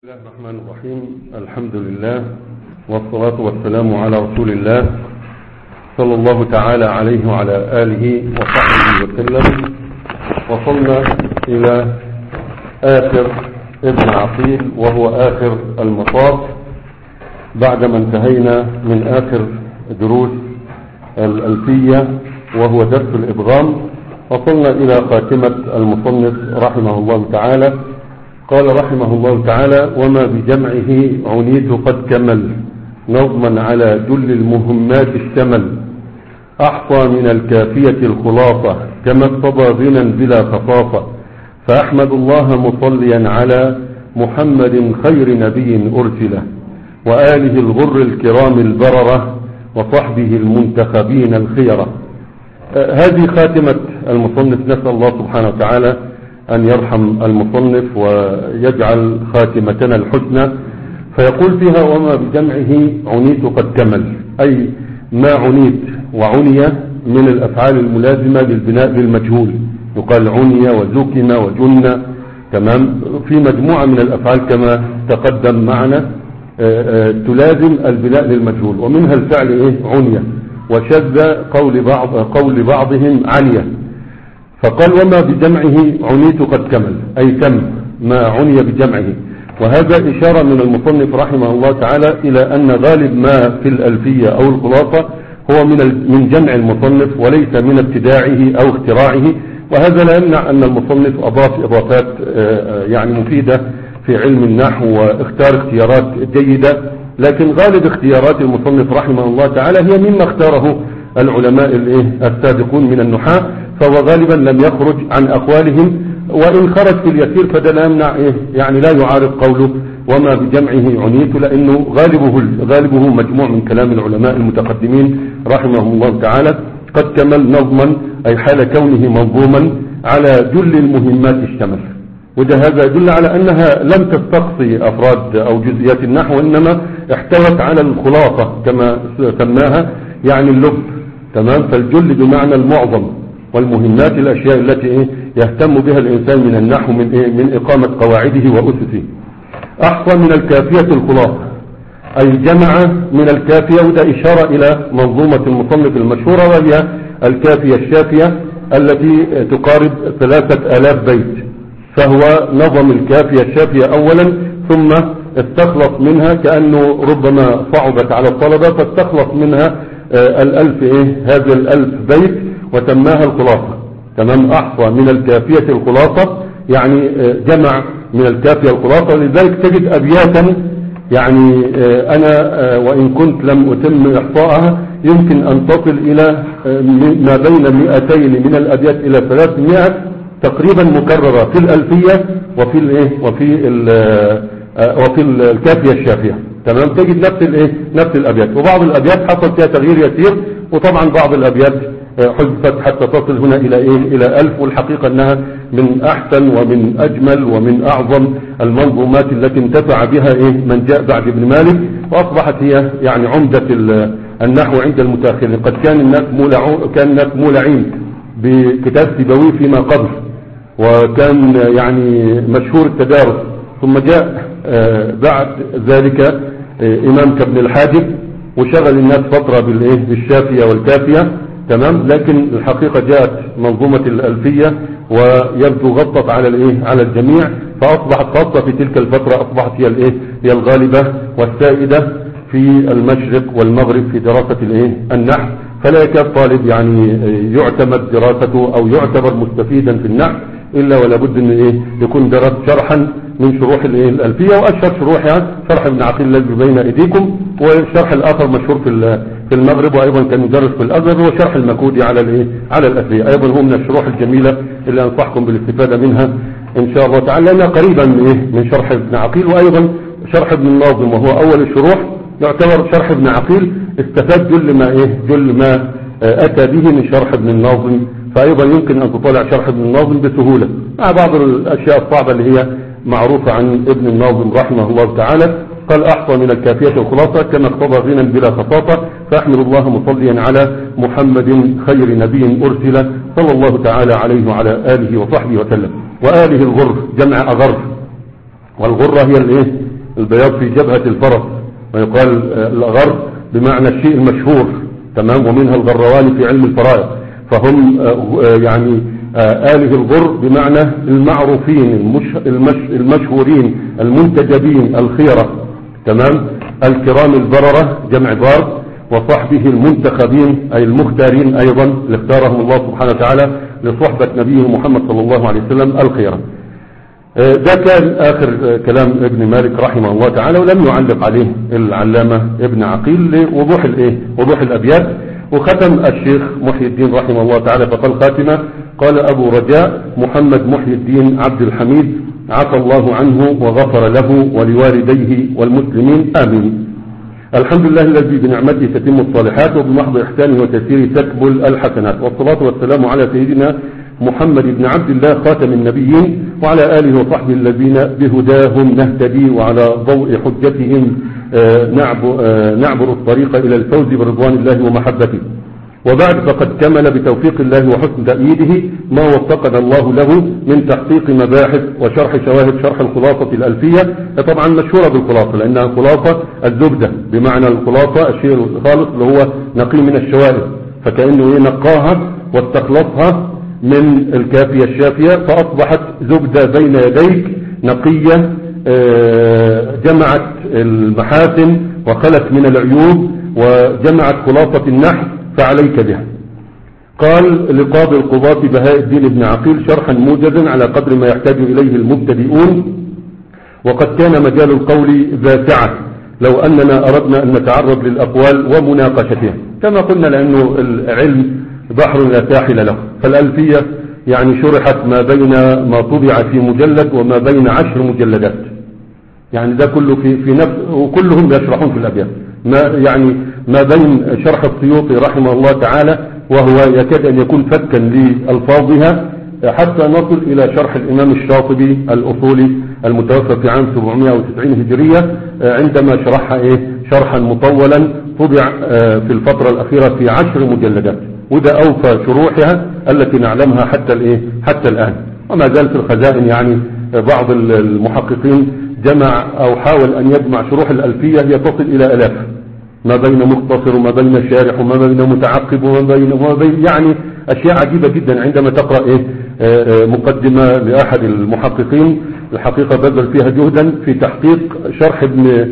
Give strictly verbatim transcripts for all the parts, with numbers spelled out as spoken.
بسم الله الرحمن الرحيم. الحمد لله والصلاة والسلام على رسول الله صلى الله تعالى عليه وعلى آله وصحبه وسلم. وصلنا إلى آخر ابن عقيل وهو آخر المطاف بعدما انتهينا من آخر دروس الألفية وهو درس الإبغام. وصلنا إلى خاتمة المصنف رحمه الله تعالى. قال رحمه الله تعالى: وما بجمعه عنيت قد كمل نظما على جل المهمات اشتمل أحصى من الكافية الخلاصة كما اقتضى غنى بلا خصاصة فأحمد الله مصليا على محمد خير نبي أرسله وآله الغر الكرام البررة وصحبه المنتخبين الخيرة. آه هذه خاتمة المصنف. نسأل الله سبحانه وتعالى أن يرحم المصنف ويجعل خاتمتنا الحسنى. فيقول فيها: وما بجمعه عنيت قد كمل، أي ما عنيت وعني من الأفعال الملازمة للبناء للمجهول، يقال عني وزكم وجن، تمام، في مجموعة من الأفعال كما تقدم معنا تلازم البناء للمجهول، ومنها الفعل إيه؟ عنية، وشذ قول بعض قول بعضهم عنية. فقال: وما بجمعه عنيت قد كمل، أي تم ما عني بجمعه. وهذا إشارة من المصنف رحمه الله تعالى إلى أن غالب ما في الألفية أو الخلاصة هو من من جمع المصنف وليس من ابتداعه أو اختراعه. وهذا لا يمنع أن المصنف أضاف إضافات يعني مفيدة في علم النحو واختار اختيارات جيدة، لكن غالب اختيارات المصنف رحمه الله تعالى هي مما اختاره العلماء السابقون من النحاة، فهو غالبا لم يخرج عن أقوالهم، وإن خرج في اليسير فده لا يمنع إيه؟ يعني لا يعارض قوله وما بجمعه عنيت، لأنه غالبه غالبه مجموع من كلام العلماء المتقدمين رحمهم الله تعالى. قد كمل نظما، أي حال كونه منظوما على جل المهمات اشتمل. وده هذا يدل على أنها لم تستقصي أفراد أو جزئيات النحو، إنما احتوت على الخلاصة كما سماها، يعني اللب، تمام. فالجل بمعنى المعظم، والمهمات الأشياء التي إيه يهتم بها الإنسان من النحو من إيه من إقامة قواعده وأسسه. أحصى من الكافية الخلاصة، أي جمع من الكافية، وده إشارة إلى منظومة المصنف المشهورة وهي الكافية الشافية التي تقارب ثلاثة آلاف بيت. فهو نظم الكافية الشافية أولا، ثم استخلص منها كأنه ربما صعبت على الطلبة فاستخلص منها آه الألف إيه هذا الألف بيت وسماها الخلاصة، تمام. أحصى من الكافية الخلاصة، يعني آه جمع من الكافية الخلاصة. لذلك تجد أبياتا يعني آه أنا آه وإن كنت لم أتم إحصائها يمكن أن تصل إلى آه ما بين مئتين من الأبيات إلى ثلاثمائة تقريبا مكررة في الألفية وفي الايه وفي ال وفي الكافية الشافية، تمام. تجد نفس الايه نفس الأبيات، وبعض الأبيات حصل فيها تغيير يسير، وطبعا بعض الأبيات حذفت حتى تصل هنا إلى ايه إلى ألف. والحقيقة أنها من أحسن ومن أجمل ومن أعظم المنظومات التي انتفع بها ايه من جاء بعد ابن مالك، وأصبحت هي يعني عمدة النحو عند المتأخرين. قد كان الناس مولعون كان الناس مولعين بكتاب سيبويه فيما قبل، وكان يعني مشهور التدارس، ثم جاء بعد ذلك إمام كابن الحاجب وشغل الناس فترة بالشافية والكافية، تمام. لكن الحقيقة جاءت منظومة الألفية ويبدو غطت على الايه على الجميع، فأصبحت خاصة في تلك الفترة أصبحت هي الايه هي الغالبة والسائدة في المشرق والمغرب في دراسة الايه النحو. فلا يكاد طالب يعني يعتمد دراسته أو يعتبر مستفيدا في النحو إلا ولا بد أن إيه يكون درس شرحا من شروح الإيه الألفية، وأشهر شروحها شرح ابن عقيل الذي بين أيديكم، والشرح الآخر مشهور في في المغرب وأيضا كان يدرس في الأزهر، هو شرح المكودي على الإيه على الألفية، أيضا هو من الشروح الجميلة اللي أنصحكم بالاستفادة منها إن شاء الله تعالى، لأنها قريبا من إيه من شرح ابن عقيل. وأيضا شرح ابن الناظم وهو أول الشروح يعتبر شرح ابن عقيل استفاد جل ما إيه جل ما أتى به من شرح ابن الناظم، فأيضا يمكن أن تطالع شرح ابن الناظم بسهولة مع بعض الأشياء الصعبة اللي هي معروفة عن ابن الناظم رحمه الله تعالى. قال: أحصى من الكافية الخلاصة كما اقتضى غنى بلا خصاصة فأحمد الله مصليا على محمد خير نبي أرسل صلى الله تعالى عليه وعلى آله وصحبه وسلم. وآله الغر جمع أغر، والغرة هي الايه البياض في جبهة الفرس، ويقال الأغر بمعنى الشيء المشهور، تمام، ومنها الغروان في علم الفرائض، فهم يعني آله الغر بمعنى المعروفين المش المش المشهورين المنتجبين الخيرة، تمام، الكرام البررة جمع بار، وصحبه المنتخبين أي المختارين أيضا اللي اختارهم الله سبحانه وتعالى لصحبة نبيه محمد صلى الله عليه وسلم الخيرة. ده كان آخر كلام ابن مالك رحمه الله تعالى، ولم يعلق عليه العلامة ابن عقيل لوضوح الايه وضوح الأبيات. وختم الشيخ محي الدين رحمه الله تعالى فقال خاتمة، قال أبو رجاء محمد محي الدين عبد الحميد عفى الله عنه وغفر له ولوالديه والمسلمين آمين. الحمد لله الذي بنعمته تتم الصالحات وبمحض إحسانه وتيسيره تكمل الحسنات، والصلاة والسلام على سيدنا محمد بن عبد الله خاتم النبيين وعلى آله وصحبه الذين بهداهم نهتدي وعلى ضوء حجتهم نعبر الطريق إلى الفوز برضوان الله ومحبته. وبعد فقد كمل بتوفيق الله وحسن تأييده ما وفقنا الله له من تحقيق مباحث وشرح شواهد شرح الخلاصة الألفية، طبعا مشهورة بالخلاصة لأنها خلاصة الزبدة بمعنى الخلاصة الشيء الخالص اللي هو نقي من الشوائب، فكأنه نقاها واستخلصها من الكافية الشافية فأصبحت زبدة بين يديك نقية جمعت المحاسن وخلت من العيوب وجمعت خلاصة النحو فعليك بها. قال لقاضي القضاة بهاء الدين بن عقيل شرحا موجزا على قدر ما يحتاج إليه المبتدئون، وقد كان مجال القول ذا سعة لو أننا أردنا أن نتعرض للأقوال ومناقشتها، كما قلنا لأنه العلم بحر لا ساحل له، فالألفية يعني شرحت ما بين ما طبع في مجلد وما بين عشر مجلدات، يعني ده كله في, في نفس، وكلهم يشرحون في الأبيات ما يعني ما بين شرح السيوطي رحمه الله تعالى وهو يكاد أن يكون فكا لألفاظها حتى نصل إلى شرح الإمام الشاطبي الأصولي المتوفى في عام سبعمائة وتسعين هجرية عندما شرحها إيه شرحا مطولا طبع في الفترة الأخيرة في عشر مجلدات، وده أوفى شروحها التي نعلمها حتى الإيه حتى الآن. وما زال في الخزائن يعني بعض المحققين جمع أو حاول أن يجمع شروح الألفية هي تصل إلى آلاف، ما بين مختصر وما بين شارح وما بين متعقب وما بين, وما بين يعني أشياء عجيبة جدا. عندما تقرأ إيه مقدمة لأحد المحققين الحقيقة بذل فيها جهدا في تحقيق شرح ابن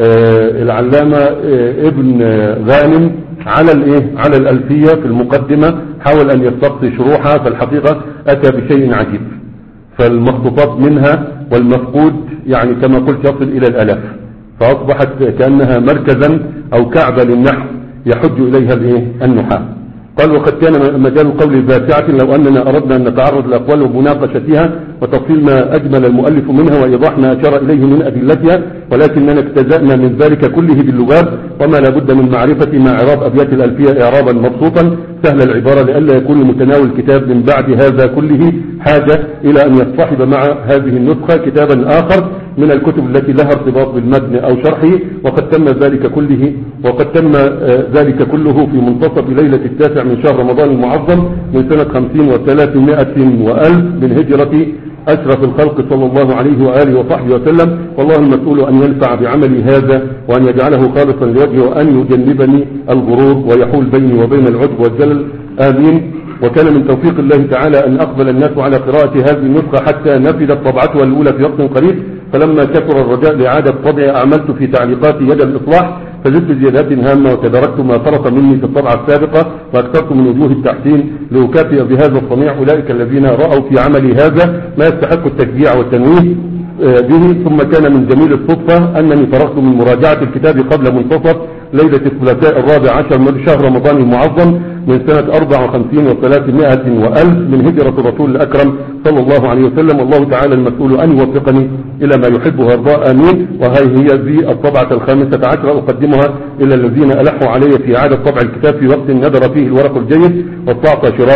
العلامة ابن غانم على الايه على الألفية في المقدمة، حاول أن يستقصي شروحها، فالحقيقة أتى بشيء عجيب، فالمخطوطات منها والمفقود يعني كما قلت يصل إلى الآلاف، فأصبحت كأنها مركزا أو كعبة للنحو يحج إليها الايه النحاة. قال وقد كان مجال القول ذاتعة لو أننا أردنا أن نتعرض لأقوال ومناقشتها وتفصيل ما أجمل المؤلف منها وإيضاح ما أشار إليه من أدلتها، ولكننا اجتزأنا من ذلك كله باللغات، وما لابد من معرفة ما إعراب أبيات الألفية إعرابا مبسوطا سهل العبارة لئلا يكون لمتناول الكتاب من بعد هذا كله حاجة إلى أن يصطحب مع هذه النسخة كتابا آخر من الكتب التي لها ارتباط بالمتن أو شرحه، وقد تم ذلك كله وقد تم ذلك كله في منتصف ليلة التاسع من شهر رمضان المعظم من سنة خمسين وثلاثمائة وألف من هجرة أشرف الخلق صلى الله عليه وآله وصحبه وسلم. والله المسؤول أن ينفع بعملي هذا وأن يجعله خالصا لوجهه وأن يجنبني الغرور ويحول بيني وبين العجب والجلل آمين. وكان من توفيق الله تعالى أن أقبل الناس على قراءة هذه النسخة حتى نفذت طبعتها الأولى في وقت قريب، فلما كثر الرجاء لإعادة طبع أعملت في تعليقاتي يد الإصلاح فزدت زيادات هامة وتداركت ما فرط مني في الطبعة السابقة وأكثرت من وجوه التحسين لأكافئ بهذا الصنيع أولئك الذين رأوا في عملي هذا ما يستحق التشجيع والتنويه به. ثم كان من جميل الصدفة أنني فرغت من مراجعة الكتاب قبل منتصف ليلة الثلاثاء الرابع عشر من شهر رمضان المعظم من سنة أربع وخمسين وثلاثمائة وألف من هجرة الرسول الأكرم صلى الله عليه وسلم. والله تعالى المسؤول أن يوفقني إلى ما يحب ويرضى آمين. وهي هي ذي الطبعة الخامسة عشر أقدمها إلى الذين ألحوا علي في إعادة طبع الكتاب في وقت ندر فيه الورق الجيد واستعطى شراؤه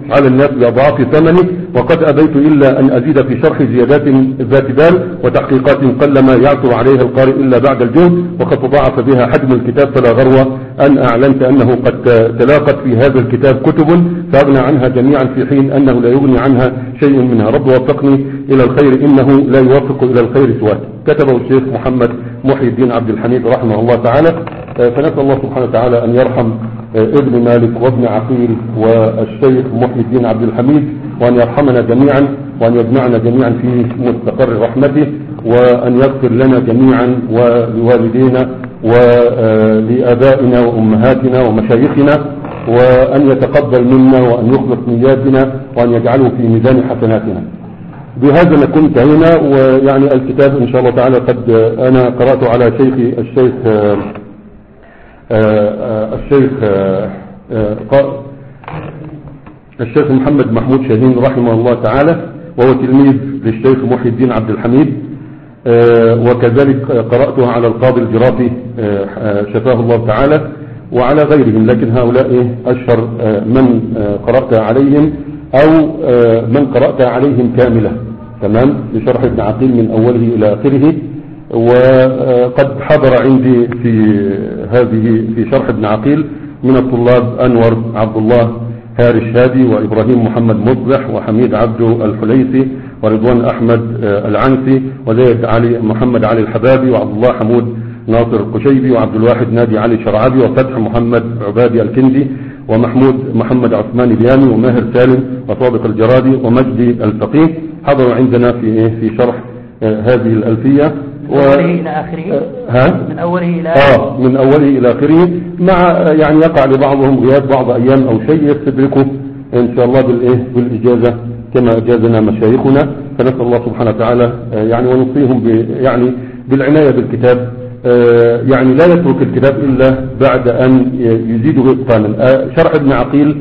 على الناس بأضعاف ثمنه، وقد أبيت إلا أن أزيد في شرح زيادات ذات بال وتحقيقات قلما يعثر عليها القارئ إلا بعد الجهد، وقد تضاعف بها حجم الكتاب، فلا غرو أن أعلنت أنه قد تلاقت في هذا الكتاب كتب فأغنى عنها جميعا، في حين أنه لا يغني عنها شيء منها. رب وفقني إلى الخير، إنه لا يوفق إلى الخير سواك. كتبه الشيخ محمد محي الدين عبد الحميد رحمه الله تعالى. فنسأل الله سبحانه وتعالى أن يرحم ابن مالك وابن عقيل والشيخ محي الدين عبد الحميد، وأن يرحمنا جميعا، وأن يجمعنا جميعا في مستقر رحمته، وأن يغفر لنا جميعا ولوالدينا ولآبائنا وأمهاتنا ومشايخنا، وأن يتقبل منا، وأن يخلص نياتنا، وأن يجعله في ميزان حسناتنا. بهذا نكون انتهينا. ويعني الكتاب إن شاء الله تعالى قد أنا قرأته على شيخي الشيخ الشيخ الشيخ محمد محمود شاهين رحمه الله تعالى، وهو تلميذ للشيخ محي الدين عبد الحميد، وكذلك قرأتها على القاضي الجرافي شفاه الله تعالى، وعلى غيرهم، لكن هؤلاء أشهر من قرأت عليهم أو من قرأت عليهم كاملة تمام لشرح ابن عقيل من أوله إلى آخره. وقد حضر عندي في هذه في شرح ابن عقيل من الطلاب أنور عبد الله هارش هادي، وإبراهيم محمد مصلح، وحميد عبده الحليسي، ورضوان أحمد العنسي، وزيد علي محمد علي الحبابي، وعبد الله حمود ناصر القشيبي، وعبد الواحد نادي علي شرعبي، وفتح محمد عبادي الكندي، ومحمود محمد عثمان بيامي، وماهر سالم، وصادق الجرادي، ومجدي الفقيه. حضروا عندنا في في شرح هذه الألفية من أوله إلى آخره. ها؟ من أوله إلى آه من أوله إلى آخره، مع يعني يقع لبعضهم غياب بعض أيام أو شيء يستدركه إن شاء الله بالإيه بالإجازة كما أجازنا مشايخنا. فنسأل الله سبحانه وتعالى يعني ونصيهم يعني بالعناية بالكتاب، يعني لا يترك الكتاب إلا بعد أن يزيده إتقانا. شرح ابن عقيل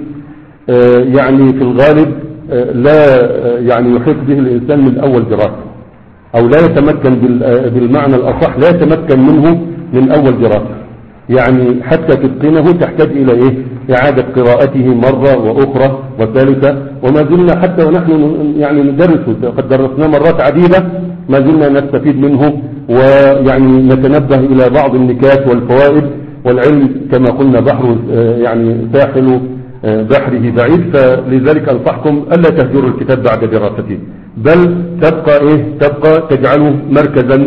يعني في الغالب لا يعني يحيط به الإنسان من أول دراسة، أو لا يتمكن بالمعنى الأصح لا يتمكن منه من أول دراسة، يعني حتى تتقنه تحتاج إلى إيه إعادة قراءته مرة وأخرى وثالثة. وما زلنا حتى ونحن يعني ندرسه، قد درسناه مرات عديدة، ما زلنا نستفيد منه، ويعني نتنبه إلى بعض النكات والفوائد. والعلم كما قلنا بحر يعني ساحل بحره بعيد، فلذلك أنصحكم ألا تهجروا الكتاب بعد دراسته، بل تبقى إيه تبقى تجعله مركزا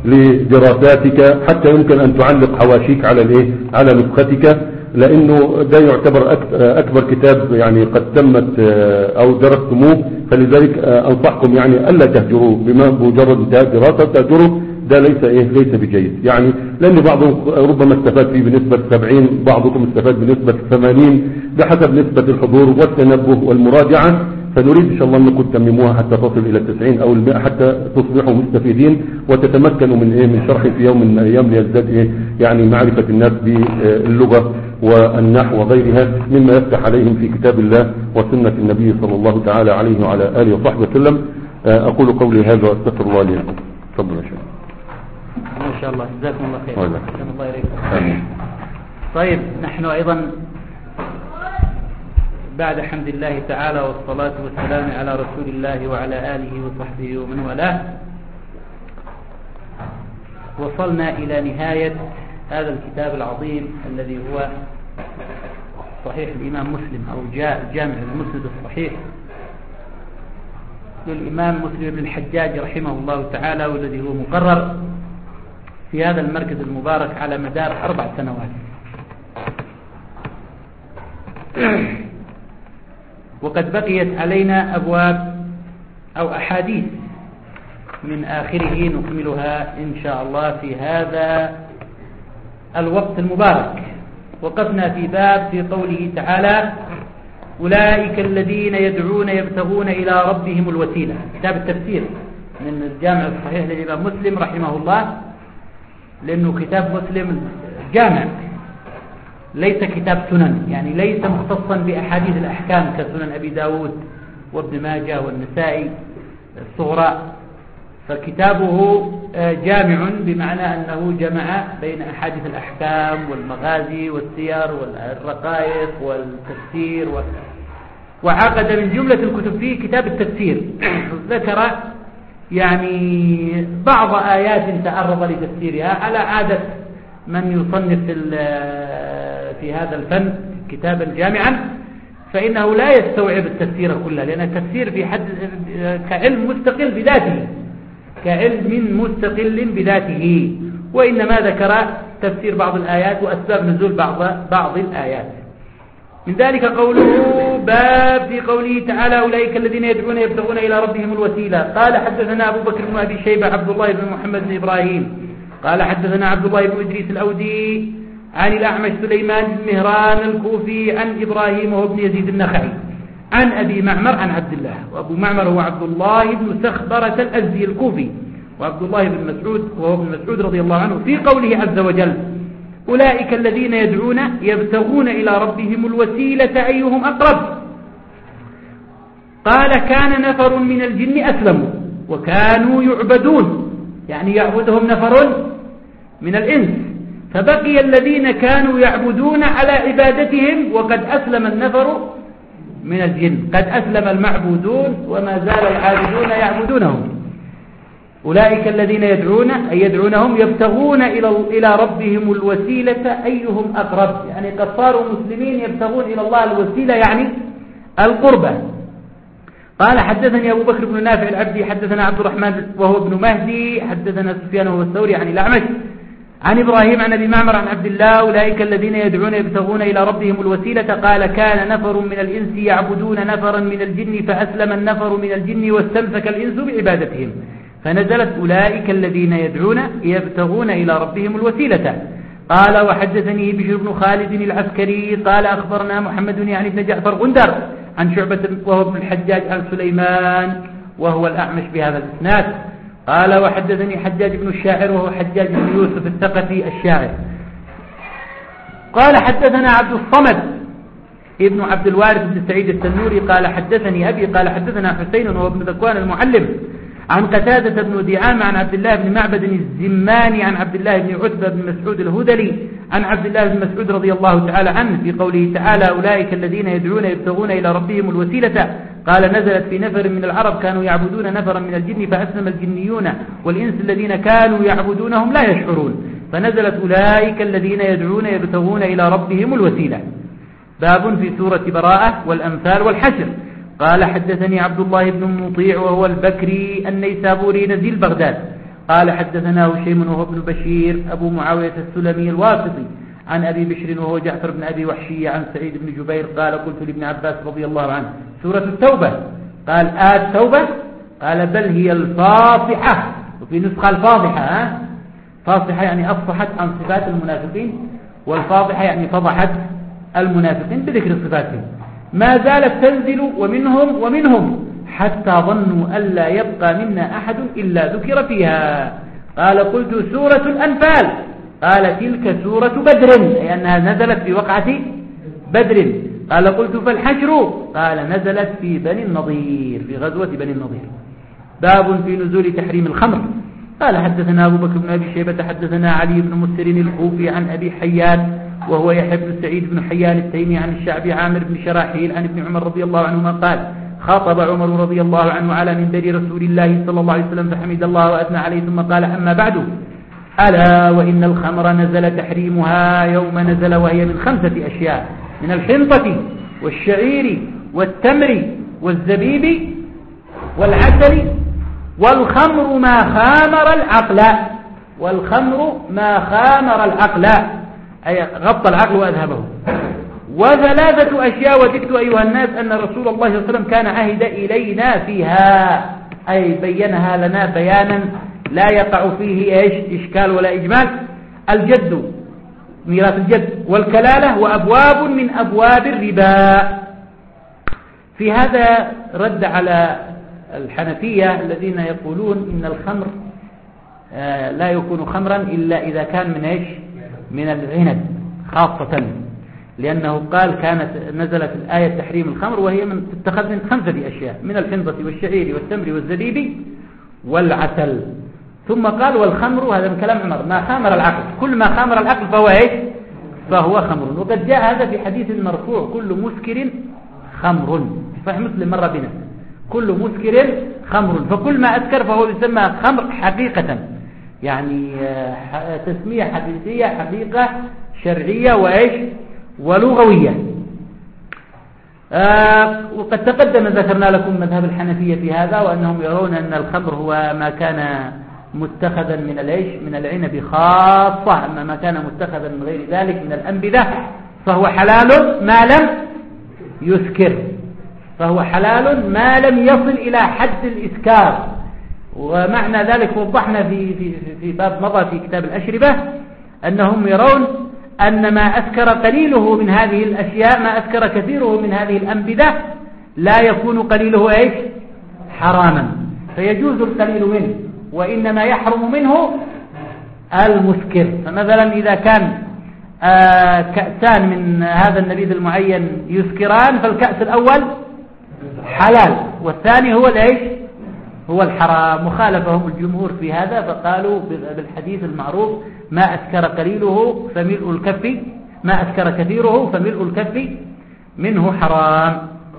لدراساتك، حتى يمكن أن تعلق حواشيك على الإيه على نسختك، لأنه ده يعتبر أكبر كتاب يعني قد تمت أو درستموه. فلذلك أنصحكم يعني ألا تهجروا، بما بمجرد انتهاء دراسة تهجروا، ده ليس إيه ليس بجيد، يعني لأن بعضهم ربما استفاد فيه بنسبة سبعين، بعضكم استفاد بنسبة ثمانين، بحسب نسبة الحضور والتنبه والمراجعة. فنريد إن شاء الله أنكم تتمموها حتى تصل إلى التسعين أو المئة، حتى تصبحوا مستفيدين وتتمكنوا من إيه من شرح في يوم من الأيام، ليزداد إيه يعني معرفة الناس باللغة والنحو وغيرها مما يفتح عليهم في كتاب الله وسنة النبي صلى الله تعالى عليه وعلى آله وصحبه وسلم. أقول قولي هذا وأستغفر الله لي. تفضل يا شيخ. ما شاء الله، جزاكم الله خير. أحسن الله إليكم. طيب، نحن أيضا بعد حمد الله تعالى والصلاة والسلام على رسول الله وعلى آله وصحبه ومن والاه، وصلنا إلى نهاية هذا الكتاب العظيم الذي هو صحيح الإمام مسلم، أو جامع المسند الصحيح للإمام مسلم بن الحجاج رحمه الله تعالى، والذي هو مقرر في هذا المركز المبارك على مدار أربع سنوات. وقد بقيت علينا أبواب أو أحاديث من آخره نكملها إن شاء الله في هذا الوقت المبارك. وقفنا في باب في قوله تعالى: أولئك الذين يدعون يبتغون إلى ربهم الوسيلة. كتاب التفسير من الجامع الصحيح للإمام مسلم رحمه الله، لأنه كتاب مسلم جامع ليس كتاب سنن، يعني ليس مختصا بأحاديث الأحكام كسنن أبي داود وابن ماجه والنسائي الصغرى، فكتابه جامع بمعنى أنه جمع بين أحاديث الأحكام والمغازي والسير والرقائق والتفسير و... وعقد من جملة الكتب فيه كتاب التفسير. ذكر يعني بعض آيات تعرض لتفسيرها على عادة من يصنف في هذا الفن كتابا جامعا، فإنه لا يستوعب التفسير كله، لأن التفسير في حد كعلم مستقل بذاته، كعلم مستقل بذاته، وإنما ذكر تفسير بعض الآيات وأسباب نزول بعض بعض الآيات. من ذلك قوله باب في قوله تعالى أولئك الذين يدعون يبتغون إلى ربهم الوسيلة. قال حدثنا أبو بكر بن أبي شيبة عبد الله بن محمد بن إبراهيم قال حدثنا عبد الله بن إدريس الأودي عن الأعمش سليمان بن مهران الكوفي عن إبراهيم وهو ابن يزيد النخعي عن أبي معمر عن عبد الله، وأبو معمر هو عبد الله بن سخبرة الأزدي الكوفي، وعبد الله بن مسعود وهو ابن مسعود رضي الله عنه في قوله عز وجل أولئك الذين يدعون يبتغون إلى ربهم الوسيلة أيهم أقرب. قال كان نفر من الجن أسلموا وكانوا يعبدون، يعني يعبدهم نفر من الإنس، فبقي الذين كانوا يعبدون على عبادتهم وقد أسلم النفر من الجن، قد أسلم المعبودون وما زال العابدون يعبدونهم. أولئك الذين يدعون أي يدعونهم يبتغون إلى ربهم الوسيلة أيهم أقرب، يعني قد صاروا مسلمين يبتغون إلى الله الوسيلة يعني القربة. قال حدثني أبو بكر بن نافع العبدي حدثنا عبد الرحمن وهو ابن مهدي حدثنا سفيان وهو الثوري عن الأعمش عن إبراهيم عن أبي معمر عن عبد الله أولئك الذين يدعون يبتغون إلى ربهم الوسيلة. قال كان نفر من الإنس يعبدون نفرا من الجن فأسلم النفر من الجن واستمسك الإنس بعبادتهم، فنزلت أولئك الذين يدعون يبتغون إلى ربهم الوسيلة. قال وحدثني بشر بن خالد العسكري قال أخبرنا محمد يعني بن جعفر غندر عن شعبة وهو ابن الحجاج عن سليمان وهو الأعمش بهذا الإسناد. قال وحدثني حجاج بن الشاعر وهو حجاج بن يوسف الثقفي الشاعر. قال حدثنا عبد الصمد ابن عبد الوارث بن سعيد التنوري قال حدثني أبي قال حدثنا حسين وهو ابن ذكوان المعلم عن قتادة بن دعامة عن عبد الله بن معبد الزماني عن عبد الله بن عتبة بن مسعود الهذلي عن عبد الله بن مسعود رضي الله تعالى عنه في قوله تعالى أولئك الذين يدعون يبتغون إلى ربهم الوسيلة. قال نزلت في نفر من العرب كانوا يعبدون نفرا من الجن فأسلم الجنيون والإنس الذين كانوا يعبدونهم لا يشعرون، فنزلت أولئك الذين يدعون يبتغون إلى ربهم الوسيلة. باب في سورة براءة والأنفال والحشر. قال حدثني عبد الله بن مطيع وهو البكري النيسابوري نزيل بغداد قال حدثنا هشيم وهو ابن بشير أبو معاوية السلمي الواسطي عن أبي بشر وهو جعفر بن أبي وحشية عن سعيد بن جبير قال قلت لابن عباس رضي الله عنه سورة التوبة؟ قال آه التوبة؟ قال بل هي الفاصحة، وفي نسخة الفاضحة. ها؟ فاصحة يعني أفصحت عن صفات المنافقين، والفاضحة يعني فضحت المنافقين بذكر صفاتهم. ما زالت تنزل ومنهم ومنهم حتى ظنوا ألا يبقى منا أحد إلا ذكر فيها. قال قلت سورة الأنفال؟ قال تلك سورة بدر، أي أنها نزلت في وقعة بدر. قال قلت فالحشر؟ قال نزلت في بني النضير، في غزوة بني النضير. باب في نزول تحريم الخمر. قال حدثنا أبو بكر بن أبي شيبة حدثنا علي بن مسر الكوفي عن أبي حيان وهو يحيى بن سعيد بن حيان التيمي عن الشعبي عامر بن شراحيل عن ابن عمر رضي الله عنهما قال خاطب عمر رضي الله عنه على منبر رسول الله صلى الله عليه وسلم فحمد الله وأثنى عليه ثم قال أما بعد ألا وإن الخمر نزل تحريمها يوم نزل وهي من خمسة أشياء من الحنطة والشعير والتمر والزبيب والعسل، والخمر ما خامر العقل، والخمر ما خامر العقل أي غطى العقل وأذهبه. وثلاثة أشياء وددت أيها الناس أن رسول الله صلى الله عليه وسلم كان عهد إلينا فيها، أي بينها لنا بيانا لا يقع فيه إيش إشكال ولا إجمال. الجد ميراث الجد والكلالة وأبواب من أبواب الربا. في هذا رد على الحنفية الذين يقولون إن الخمر لا يكون خمرا إلا إذا كان من إيش من العنب خاصة، لأنه قال كانت نزلت الآية تحريم الخمر وهي من تتخذ من خمسة أشياء من الحنطة والشعير والتمر والزبيب والعسل، ثم قال والخمر هذا من كلام عمر ما خامر العقل، كل ما خامر العقل فهو إيش فهو خمر. وقد جاء هذا في حديث مرفوع كل مسكر خمر. صحيح مسلم مر بنا كل مسكر خمر، فكل ما أسكر فهو يسمى خمر حقيقة، يعني تسمية حديثية حقيقة شرعية وإيش ولغوية. آه وقد تقدم ذكرنا لكم مذهب الحنفية في هذا، وأنهم يرون أن الخمر هو ما كان متخذا من العيش من العنب خاصة، أما ما كان متخذا من غير ذلك من الأنبذة فهو حلال ما لم يسكر، فهو حلال ما لم يصل إلى حد الإسكار. ومعنى ذلك وضحنا في, في, في باب مضى في كتاب الأشربة أنهم يرون أن ما أسكر قليله من هذه الأشياء، ما أسكر كثيره من هذه الأنبذة لا يكون قليله إيش حراما، فيجوز القليل منه، وإنما يحرم منه المسكر. فمثلا إذا كان آه كأسان من هذا النبيذ المعين يسكران، فالكأس الأول حلال والثاني هو الإيش هو الحرام. مخالفهم الجمهور في هذا، فقالوا بالحديث المعروف ما أسكر قليله فملء الكف ما أسكر كثيره فملء الكف منه حرام.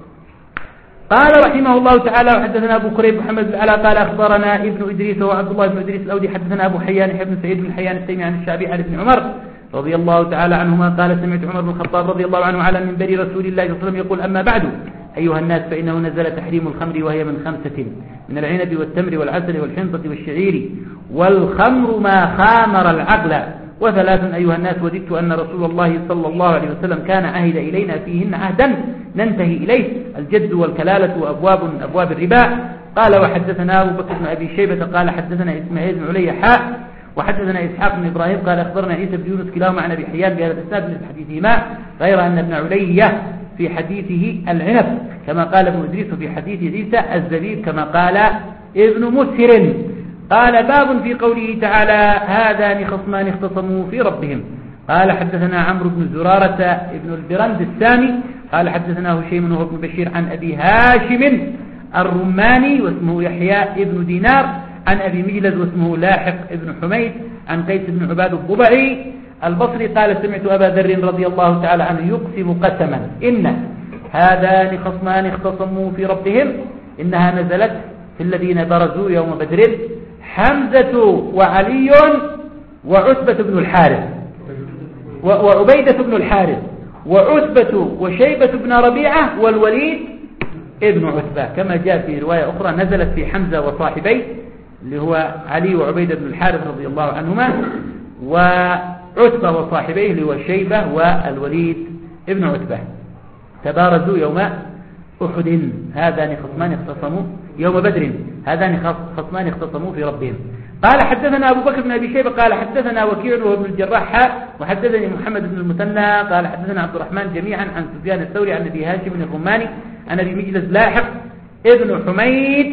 قال رحمه الله تعالى وحدثنا أبو كريب محمد بن علاء قال أخبرنا ابن إدريس وعبد الله بن إدريس الأودي حدثنا أبو حيان بن سعيد بن حيان التيمي عن الشعبي عن ابن عمر رضي الله تعالى عنهما قال سمعت عمر بن الخطاب رضي الله عنه على منبر رسول الله صلى الله عليه وسلم يقول أما بعد أيها الناس فإنه نزل تحريم الخمر وهي من خمسة من العنب والتمر والعسل والحنطة والشعير والخمر ما خامر العقل، وثلاث أيها الناس وددت أن رسول الله صلى الله عليه وسلم كان عهد إلينا فيهن عهدا ننتهي إليه الجد والكلالة وأبواب أبواب الربا. قال وحدثنا أبو بكر بن أبي شيبة قال حدثنا إسماعيل بن علي حاء وحدثنا إسحاق بن إبراهيم قال أخبرنا عيسى بن يونس كلاهما عن أبي حيان بهذا الإسناد من حديثهما، غير أن ابن علي في حديثه العنب كما قال ابن إدريس، في حديث عيسى الزبيب كما قال ابن مسهر. قال باب في قوله تعالى هذان خصمان اختصموا في ربهم. قال حدثنا عمرو بن زرارة ابن البرند السامي قال حدثنا هشيم وهو ابن بشير عن أبي هاشم الرماني واسمه يحيى ابن دينار عن أبي مجلد واسمه لاحق ابن حميد عن قيس بن عباد الضبعي البصري قال سمعت أبا ذر رضي الله تعالى عنه يقسم قسما إن هذان خصمان اختصموا في ربهم، إنها نزلت في الذين برزوا يوم بدر حمزة وعلي وعتبة بن الحارث وعبيدة بن الحارث وعتبة وشيبة بن ربيعة والوليد ابن عتبة، كما جاء في رواية أخرى نزلت في حمزة وصاحبيه اللي هو علي وعبيدة بن الحارث رضي الله عنهما، وعتبة وصاحبيه اللي هو شيبة والوليد ابن عتبة تبارزوا يوم أحد. هذان خصمان اختصموا يوم بدر هذان خصمان اختصموا في ربهم. قال حدثنا أبو بكر بن أبي شيبة قال حدثنا وكيع وابن الجراح وحدثني محمد بن المثنى قال حدثنا عبد الرحمن جميعا عن سفيان الثوري عن أبي هاشم الرماني عن أبي مجلس لاحق ابن حميد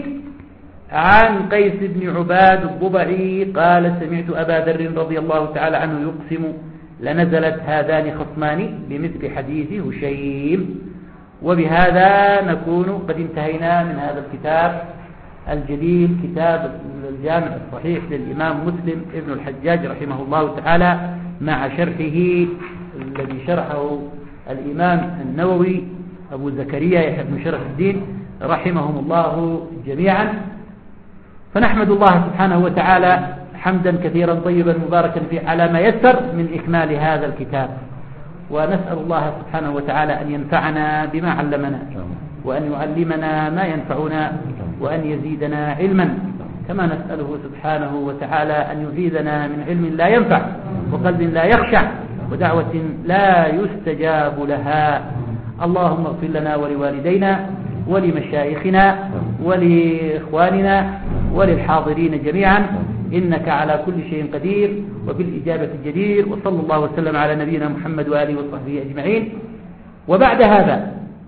عن قيس بن عباد الضبعي قال سمعت أبا ذر رضي الله تعالى عنه يقسم لنزلت هذان خصمان بمثل حديث هشيم. وبهذا نكون قد انتهينا من هذا الكتاب الجليل كتاب الجامع الصحيح للإمام مسلم ابن الحجاج رحمه الله تعالى مع شرحه الذي شرحه الإمام النووي أبو زكريا يحيى بن شرف الدين رحمهم الله جميعا. فنحمد الله سبحانه وتعالى حمدا كثيرا طيبا مباركا فيه على ما يسر من إكمال هذا الكتاب، ونسأل الله سبحانه وتعالى أن ينفعنا بما علمنا وأن يعلمنا ما ينفعنا وأن يزيدنا علما، كما نسأله سبحانه وتعالى أن يزيدنا من علم لا ينفع وقلب لا يخشع ودعوة لا يستجاب لها. اللهم اغفر لنا ولوالدينا ولمشايخنا ولإخواننا وللحاضرين جميعا إنك على كل شيء قدير وبالإجابة جدير. وصلى الله وسلم على نبينا محمد وآله وصحبه أجمعين. وبعد هذا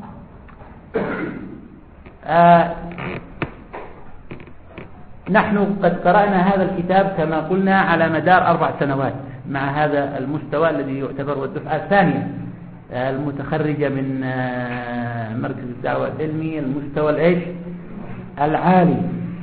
آه نحن قد قرأنا هذا الكتاب كما قلنا على مدار أربع سنوات مع هذا المستوى الذي يعتبر الدفعة الثانية آه المتخرجة من آه مركز الدعوة العلمي المستوى العيش العالي.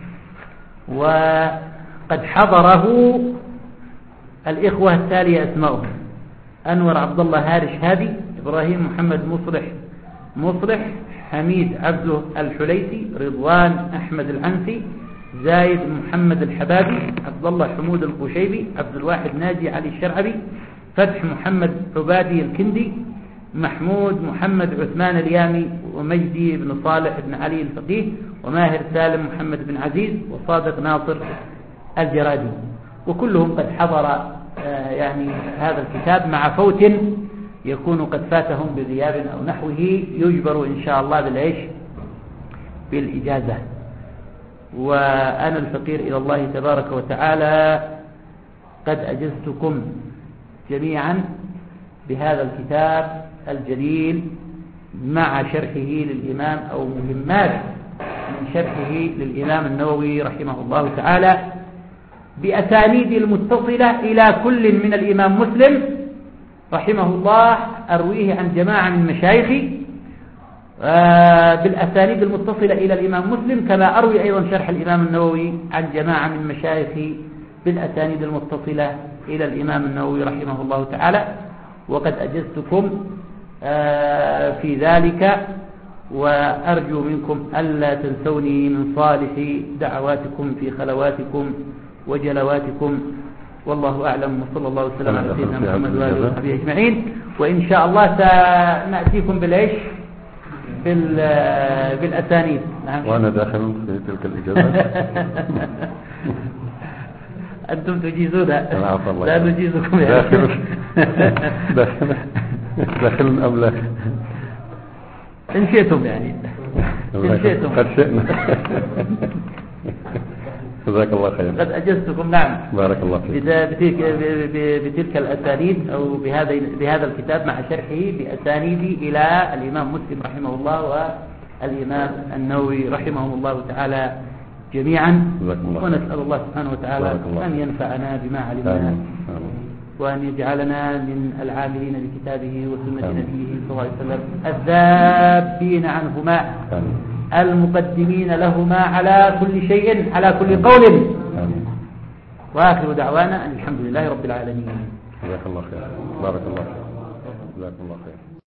وقد حضره الإخوة التالية أسمائهم: أنور عبد الله هارش هادي، إبراهيم محمد مصلح مصلح حميد عبده الحليسي، رضوان أحمد العنسي، زايد محمد الحبابي، عبد الله حمود القشيبي، عبد الواحد ناجي علي الشرعبي، فتح محمد عبادي الكندي، محمود محمد عثمان اليامي، ومجدي بن صالح بن علي الفقيه، وماهر سالم محمد بن عزيز، وصادق ناصر الجرادي. وكلهم قد حضر يعني هذا الكتاب مع فوت يكون قد فاتهم بغياب أو نحوه، يجبر إن شاء الله بالعيش بالإجازة. وأنا الفقير إلى الله تبارك وتعالى قد أجزتكم جميعا بهذا الكتاب الجليل مع شرحه للإمام أو مهمات من شرحه للإمام النووي رحمه الله تعالى، بأسانيد المتصلة إلى كل من الإمام مسلم رحمه الله، أرويه عن جماعة من مشايخي بالأسانيد المتصلة إلى الإمام مسلم، كما أروي أيضا شرح الإمام النووي عن جماعة من مشايخي بالأسانيد المتصلة إلى الإمام النووي رحمه الله تعالى. وقد أجزتكم في ذلك، وأرجو منكم ألا تنسوني من صالح دعواتكم في خلواتكم وجلواتكم، والله أعلم، وصلى الله وسلم على سيدنا محمد وآله وصحبه أجمعين. وإن شاء الله سنأتيكم بالعيش بالأسانيد. نعم. وأنا داخل في تلك الإجابة. أنتم تجيزونها، لا نجيزكم يعني. داخل داخل داخل أم لا؟ إن شئتم يعني، إن شئتم. قد شئنا. جزاك الله خير. قد أجزتكم. نعم. بارك الله فيك. بتلك, بتلك الأسانيد أو بهذا بهذا الكتاب مع شرحه بأسانيدي إلى الإمام مسلم رحمه الله والإمام النووي رحمه الله تعالى جميعا. ونسأل الله سبحانه وتعالى أن ينفعنا بما علمنا، وأن يجعلنا من العاملين بكتابه وسنة نبيه صلى الله عليه وسلم، الذابين عنهما، المقدمين لهما على كل شيء، على كل قول. وآخر دعوانا أن الحمد لله رب العالمين. جزاك الله خير. بارك الله فيك. جزاك الله خير.